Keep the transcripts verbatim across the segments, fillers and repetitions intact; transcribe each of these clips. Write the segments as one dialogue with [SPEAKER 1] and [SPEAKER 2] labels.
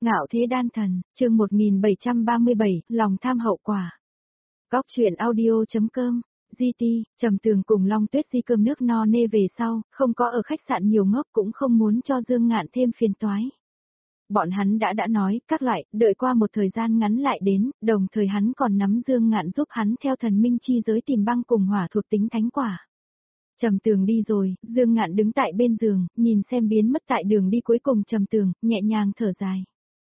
[SPEAKER 1] Ngạo thế đan thần, chương một nghìn bảy trăm ba mươi bảy, lòng tham hậu quả. Góc truyện audio.com, giê tê, Trầm Tường cùng Long Tuyết di cơm nước no nê về sau, không có ở khách sạn nhiều ngốc cũng không muốn cho Dương Ngạn thêm phiền toái. Bọn hắn đã đã nói, các loại, đợi qua một thời gian ngắn lại đến, đồng thời hắn còn nắm Dương Ngạn giúp hắn theo thần minh chi giới tìm băng cùng hỏa thuộc tính thánh quả. Trầm Tường đi rồi, Dương Ngạn đứng tại bên giường, nhìn xem biến mất tại đường đi cuối cùng Trầm Tường, nhẹ nhàng thở dài.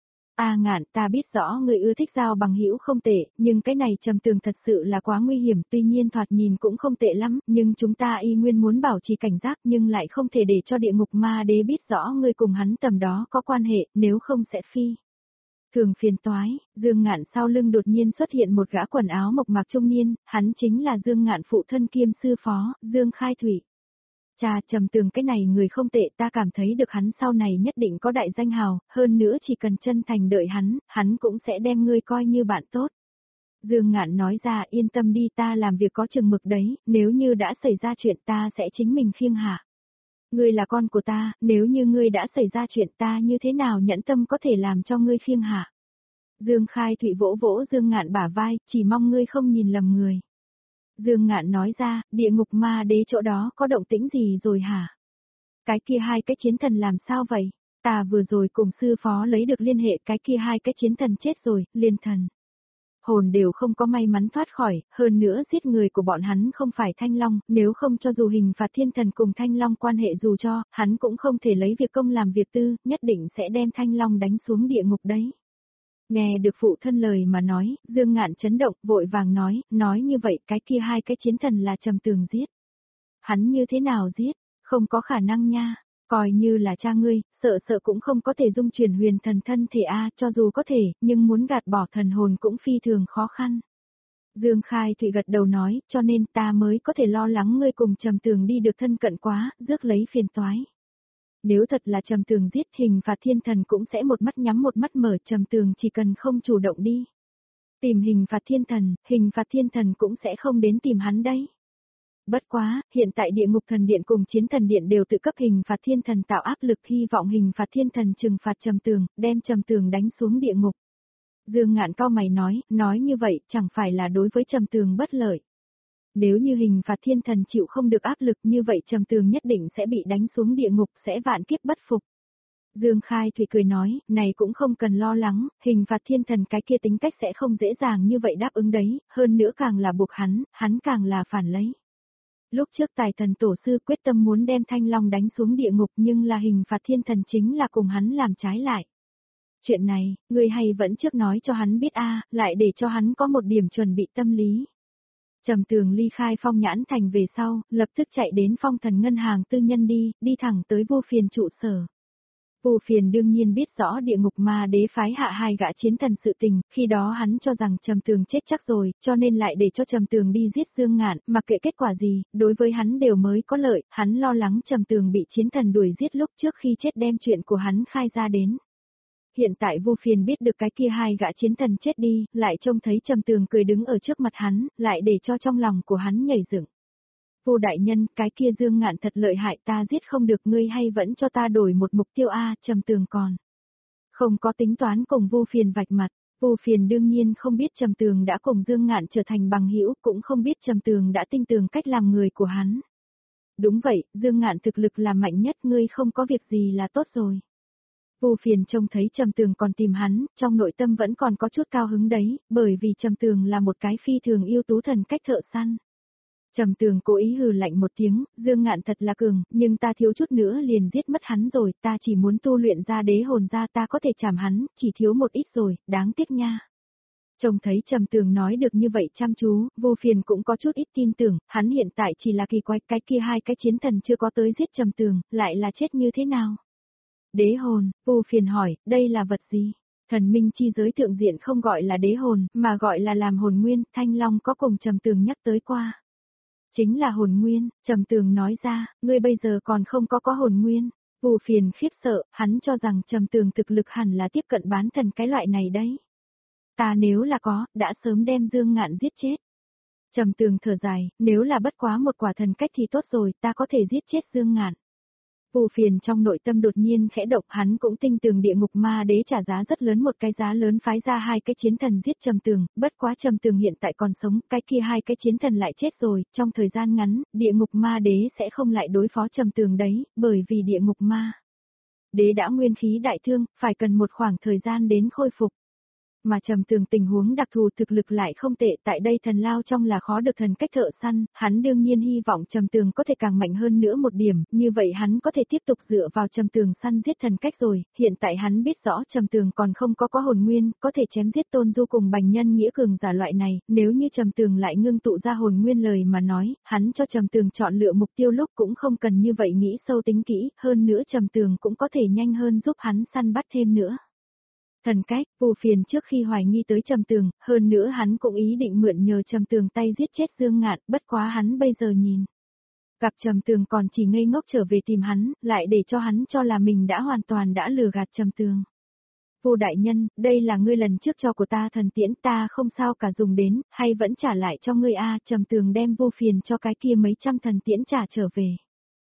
[SPEAKER 1] A Ngạn, ta biết rõ người ưa thích giao bằng hữu không tệ, nhưng cái này Trầm Tường thật sự là quá nguy hiểm, tuy nhiên thoạt nhìn cũng không tệ lắm, nhưng chúng ta y nguyên muốn bảo trì cảnh giác nhưng lại không thể để cho địa ngục ma đế biết rõ người cùng hắn tầm đó có quan hệ, nếu không sẽ phi. Thường phiền toái, Dương Ngạn sau lưng đột nhiên xuất hiện một gã quần áo mộc mạc trung niên, hắn chính là Dương Ngạn phụ thân kiêm sư phó, Dương Khai Thủy. Cha, Trầm Tường cái này người không tệ, ta cảm thấy được hắn sau này nhất định có đại danh hào, hơn nữa chỉ cần chân thành đợi hắn, hắn cũng sẽ đem ngươi coi như bạn tốt. Dương Ngạn nói ra, yên tâm đi, ta làm việc có chừng mực đấy, nếu như đã xảy ra chuyện ta sẽ chính mình khiêng hạ. Ngươi là con của ta, nếu như ngươi đã xảy ra chuyện ta như thế nào nhẫn tâm có thể làm cho ngươi khiêng hạ. Dương Khai Thụy vỗ vỗ Dương Ngạn bả vai, chỉ mong ngươi không nhìn lầm người. Dương Ngạn nói ra, địa ngục ma đế chỗ đó có động tĩnh gì rồi hả? Cái kia hai cái chiến thần làm sao vậy? Ta vừa rồi cùng sư phó lấy được liên hệ, cái kia hai cái chiến thần chết rồi, liên thần. Hồn đều không có may mắn thoát khỏi, hơn nữa giết người của bọn hắn không phải Thanh Long, nếu không cho dù hình phạt thiên thần cùng Thanh Long quan hệ dù cho, hắn cũng không thể lấy việc công làm việc tư, nhất định sẽ đem Thanh Long đánh xuống địa ngục đấy. Nghe được phụ thân lời mà nói, Dương Ngạn chấn động, vội vàng nói, nói như vậy cái kia hai cái chiến thần là Trầm Tường giết. Hắn như thế nào giết, không có khả năng nha, coi như là cha ngươi, sợ sợ cũng không có thể dung chuyển huyền thần thân thể a, cho dù có thể, nhưng muốn gạt bỏ thần hồn cũng phi thường khó khăn. Dương Khai Thụy gật đầu nói, cho nên ta mới có thể lo lắng ngươi cùng Trầm Tường đi được thân cận quá, rước lấy phiền toái. Nếu thật là Trầm Tường giết, hình phạt thiên thần cũng sẽ một mắt nhắm một mắt mở, Trầm Tường chỉ cần không chủ động đi tìm hình phạt thiên thần, hình phạt thiên thần cũng sẽ không đến tìm hắn đấy. Bất quá, hiện tại địa ngục thần điện cùng chiến thần điện đều tự cấp hình phạt thiên thần tạo áp lực, hy vọng hình phạt thiên thần trừng phạt Trầm Tường, đem Trầm Tường đánh xuống địa ngục. Dương Ngạn cau mày nói, nói như vậy chẳng phải là đối với Trầm Tường bất lợi. Nếu như hình phạt thiên thần chịu không được áp lực như vậy Trầm Tường nhất định sẽ bị đánh xuống địa ngục, sẽ vạn kiếp bất phục. Dương Khai Thụy cười nói, này cũng không cần lo lắng, hình phạt thiên thần cái kia tính cách sẽ không dễ dàng như vậy đáp ứng đấy, hơn nữa càng là buộc hắn, hắn càng là phản lấy. Lúc trước tài thần tổ sư quyết tâm muốn đem Thanh Long đánh xuống địa ngục nhưng là hình phạt thiên thần chính là cùng hắn làm trái lại. Chuyện này, người hay vẫn trước nói cho hắn biết a, lại để cho hắn có một điểm chuẩn bị tâm lý. Trầm Tường ly khai Phong Nhãn Thành về sau, lập tức chạy đến Phong Thần ngân hàng tư nhân đi, đi thẳng tới Vô Phiền trụ sở. Vô Phiền đương nhiên biết rõ địa ngục ma đế phái hạ hai gã chiến thần sự tình, khi đó hắn cho rằng Trầm Tường chết chắc rồi, cho nên lại để cho Trầm Tường đi giết Dương Ngạn, mặc kệ kết quả gì, đối với hắn đều mới có lợi, hắn lo lắng Trầm Tường bị chiến thần đuổi giết lúc trước khi chết đem chuyện của hắn khai ra đến. Hiện tại Vô Phiền biết được cái kia hai gã chiến thần chết đi, lại trông thấy Trầm Tường cười đứng ở trước mặt hắn, lại để cho trong lòng của hắn nhảy dựng. Vô đại nhân, cái kia Dương Ngạn thật lợi hại, ta giết không được, ngươi hay vẫn cho ta đổi một mục tiêu a, Trầm Tường còn không có tính toán cùng Vô Phiền vạch mặt. Vô Phiền đương nhiên không biết Trầm Tường đã cùng Dương Ngạn trở thành bằng hữu, cũng không biết Trầm Tường đã tin tưởng cách làm người của hắn. Đúng vậy, Dương Ngạn thực lực là mạnh nhất, ngươi không có việc gì là tốt rồi. Vô Phiền trông thấy Trầm Tường còn tìm hắn, trong nội tâm vẫn còn có chút cao hứng đấy, bởi vì Trầm Tường là một cái phi thường ưu tú thần cách thợ săn. Trầm Tường cố ý hừ lạnh một tiếng, Dương Ngạn thật là cường, nhưng ta thiếu chút nữa liền giết mất hắn rồi, ta chỉ muốn tu luyện ra đế hồn ra ta có thể chảm hắn, chỉ thiếu một ít rồi, đáng tiếc nha. Trông thấy Trầm Tường nói được như vậy chăm chú, Vô Phiền cũng có chút ít tin tưởng, hắn hiện tại chỉ là kỳ quái, cái kia hai cái chiến thần chưa có tới giết Trầm Tường, lại là chết như thế nào? Đế hồn, Vô Phiền hỏi, đây là vật gì? Thần minh chi giới thượng diện không gọi là đế hồn, mà gọi là làm hồn nguyên, Thanh Long có cùng Trầm Tường nhắc tới qua. Chính là hồn nguyên, Trầm Tường nói ra, ngươi bây giờ còn không có có hồn nguyên. Vô Phiền khiếp sợ, hắn cho rằng Trầm Tường thực lực hẳn là tiếp cận bán thần cái loại này đấy. Ta nếu là có, đã sớm đem Dương Ngạn giết chết. Trầm Tường thở dài, nếu là bất quá một quả thần cách thì tốt rồi, ta có thể giết chết Dương Ngạn. Vu Phiền trong nội tâm đột nhiên khẽ động, hắn cũng tin tưởng địa ngục ma đế trả giá rất lớn, một cái giá lớn phái ra hai cái chiến thần giết Trầm Tường, bất quá Trầm Tường hiện tại còn sống, cái kia hai cái chiến thần lại chết rồi, trong thời gian ngắn, địa ngục ma đế sẽ không lại đối phó Trầm Tường đấy, bởi vì địa ngục ma đế đã nguyên khí đại thương, phải cần một khoảng thời gian đến khôi phục. Mà Trầm Tường tình huống đặc thù, thực lực lại không tệ, tại đây thần lao trong là khó được thần cách thợ săn, hắn đương nhiên hy vọng Trầm Tường có thể càng mạnh hơn nữa một điểm, như vậy hắn có thể tiếp tục dựa vào Trầm Tường săn giết thần cách rồi, hiện tại hắn biết rõ Trầm Tường còn không có có hồn nguyên, có thể chém giết Tôn Du cùng Bành Nhân Nghĩa cường giả loại này, nếu như Trầm Tường lại ngưng tụ ra hồn nguyên lời mà nói, hắn cho Trầm Tường chọn lựa mục tiêu lúc cũng không cần như vậy nghĩ sâu tính kỹ, hơn nữa Trầm Tường cũng có thể nhanh hơn giúp hắn săn bắt thêm nữa. Thần cách, Vu Phiền trước khi hoài nghi tới Trầm Tường, hơn nữa hắn cũng ý định mượn nhờ Trầm Tường tay giết chết Dương Ngạn, bất quá hắn bây giờ nhìn. Gặp Trầm Tường còn chỉ ngây ngốc trở về tìm hắn, lại để cho hắn cho là mình đã hoàn toàn đã lừa gạt Trầm Tường. Vu đại nhân, đây là ngươi lần trước cho của ta thần tiễn, ta không sao cả dùng đến, hay vẫn trả lại cho ngươi a? Trầm Tường đem Vu Phiền cho cái kia mấy trăm thần tiễn trả trở về.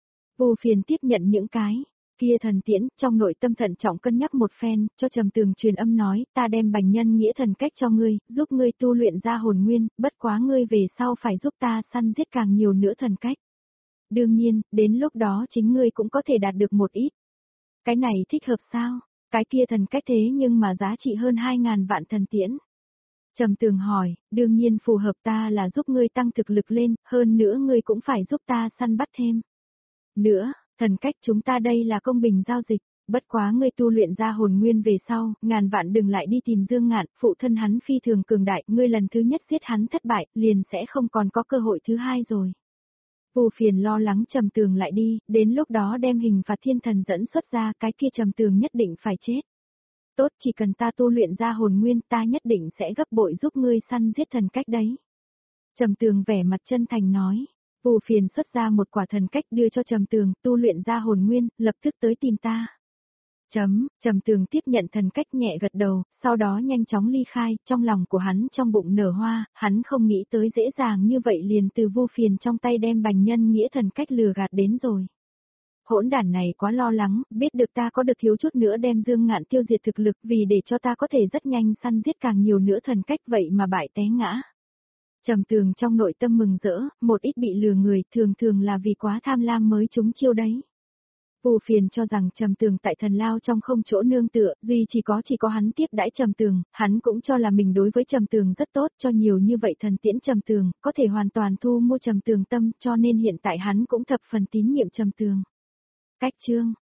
[SPEAKER 1] Vu Phiền tiếp nhận những cái kia thần tiễn, trong nội tâm thận trọng cân nhắc một phen, cho Trầm Tường truyền âm nói, ta đem Bành Nhân Nghĩa thần cách cho ngươi, giúp ngươi tu luyện ra hồn nguyên, bất quá ngươi về sau phải giúp ta săn giết càng nhiều nữa thần cách. Đương nhiên, đến lúc đó chính ngươi cũng có thể đạt được một ít. Cái này thích hợp sao? Cái kia thần cách thế nhưng mà giá trị hơn hai ngàn vạn thần tiễn. Trầm Tường hỏi, đương nhiên phù hợp, ta là giúp ngươi tăng thực lực lên, hơn nữa ngươi cũng phải giúp ta săn bắt thêm. Nữa, thần cách chúng ta đây là công bình giao dịch, bất quá ngươi tu luyện ra hồn nguyên về sau, ngàn vạn đừng lại đi tìm Dương Ngạn, phụ thân hắn phi thường cường đại, ngươi lần thứ nhất giết hắn thất bại, liền sẽ không còn có cơ hội thứ hai rồi. Vu Phiền lo lắng Trầm Tường lại đi, đến lúc đó đem hình phạt thiên thần dẫn xuất ra, cái kia Trầm Tường nhất định phải chết. Tốt, chỉ cần ta tu luyện ra hồn nguyên, ta nhất định sẽ gấp bội giúp ngươi săn giết thần cách đấy. Trầm Tường vẻ mặt chân thành nói. Vu Phiền xuất ra một quả thần cách đưa cho Trầm Tường, tu luyện ra hồn nguyên, lập tức tới tìm ta. Chấm, Trầm Tường tiếp nhận thần cách nhẹ gật đầu, sau đó nhanh chóng ly khai, trong lòng của hắn trong bụng nở hoa, hắn không nghĩ tới dễ dàng như vậy liền từ Vu Phiền trong tay đem Bành Nhân Nghĩa thần cách lừa gạt đến rồi. Hỗn đản này quá lo lắng, biết được ta có được thiếu chút nữa đem Dương Ngạn tiêu diệt thực lực vì để cho ta có thể rất nhanh săn giết càng nhiều nữa thần cách vậy mà bại té ngã. Trầm Tường trong nội tâm mừng rỡ, một ít bị lừa người thường thường là vì quá tham lam mới trúng chiêu đấy. Vu Phiền cho rằng Trầm Tường tại thần lao trong không chỗ nương tựa, duy chỉ có chỉ có hắn tiếp đãi Trầm Tường, hắn cũng cho là mình đối với Trầm Tường rất tốt, cho nhiều như vậy thần tiễn Trầm Tường, có thể hoàn toàn thu mua Trầm Tường tâm, cho nên hiện tại hắn cũng thập phần tín nhiệm Trầm Tường. Cách chương